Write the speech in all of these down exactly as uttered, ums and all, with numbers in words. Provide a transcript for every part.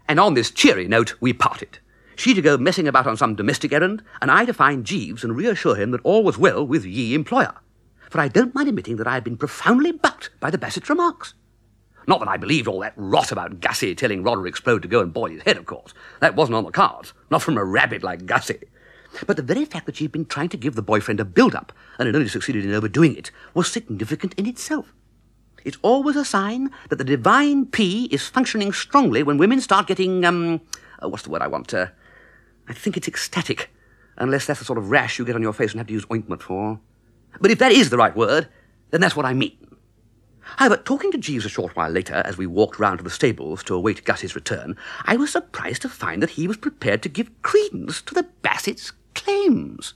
And on this cheery note, we parted. She to go messing about on some domestic errand, and I to find Jeeves and reassure him that all was well with ye employer. For I don't mind admitting that I had been profoundly bucked by the Bassett remarks. Not that I believed all that rot about Gussie telling Roderick Sproul to go and boil his head, of course. That wasn't on the cards, not from a rabbit like Gussie. But the very fact that she'd been trying to give the boyfriend a build-up and had only succeeded in overdoing it was significant in itself. It's always a sign that the divine P is functioning strongly when women start getting, um, uh, what's the word I want? Uh, I think it's ecstatic, unless that's the sort of rash you get on your face and have to use ointment for. But if that is the right word, then that's what I mean. However, talking to Jeeves a short while later, as we walked round to the stables to await Gussie's return, I was surprised to find that he was prepared to give credence to the Bassett's claims.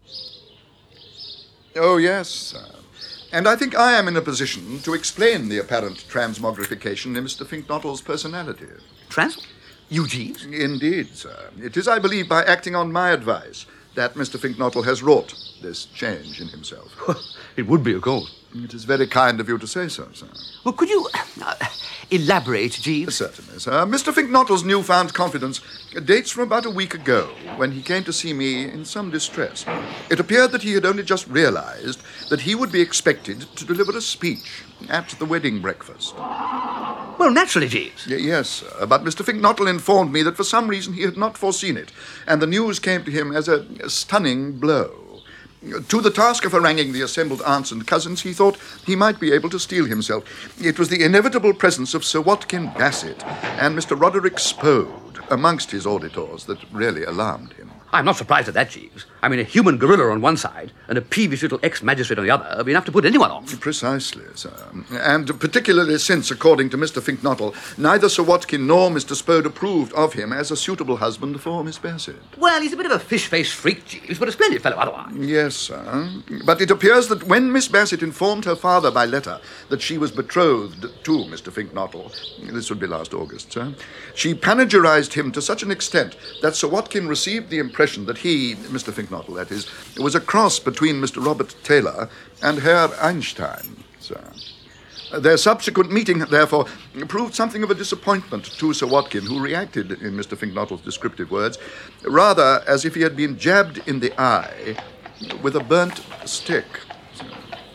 Oh, yes, sir. And I think I am in a position to explain the apparent transmogrification in Mister Finknottle's personality. Trans? You, Jeeves? Indeed, sir. It is, I believe, by acting on my advice that Mister Finknottle has wrought this change in himself. It would be, of course. It is very kind of you to say so, sir. Well, could you uh, elaborate, Jeeves? Certainly, sir. Mister Finknottle's newfound confidence dates from about a week ago, when he came to see me in some distress. It appeared that he had only just realized that he would be expected to deliver a speech at the wedding breakfast. Well, naturally, Jeeves. Y- yes, sir. But Mister Finknottle informed me that for some reason he had not foreseen it, and the news came to him as a, a stunning blow. To the task of haranguing the assembled aunts and cousins, he thought he might be able to steel himself. It was the inevitable presence of Sir Watkin Bassett and Mister Roderick Spode amongst his auditors that really alarmed him. I'm not surprised at that, Jeeves. I mean, a human gorilla on one side and a peevish little ex-magistrate on the other would be enough to put anyone off. Precisely, sir. And particularly since, according to Mister Finknottle, neither Sir Watkin nor Mister Spode approved of him as a suitable husband for Miss Bassett. Well, he's a bit of a fish-faced freak, Jeeves, but a splendid fellow otherwise. Yes, sir. But it appears that when Miss Bassett informed her father by letter that she was betrothed to Mister Finknottle, this would be last August, sir, she panegyrized him to such an extent that Sir Watkin received the impression that he, Mister Finknottle, that is, was a cross between Mister Robert Taylor and Herr Einstein, sir. Their subsequent meeting, therefore, proved something of a disappointment to Sir Watkin, who reacted, in Mister Finknottle's descriptive words, rather as if he had been jabbed in the eye with a burnt stick.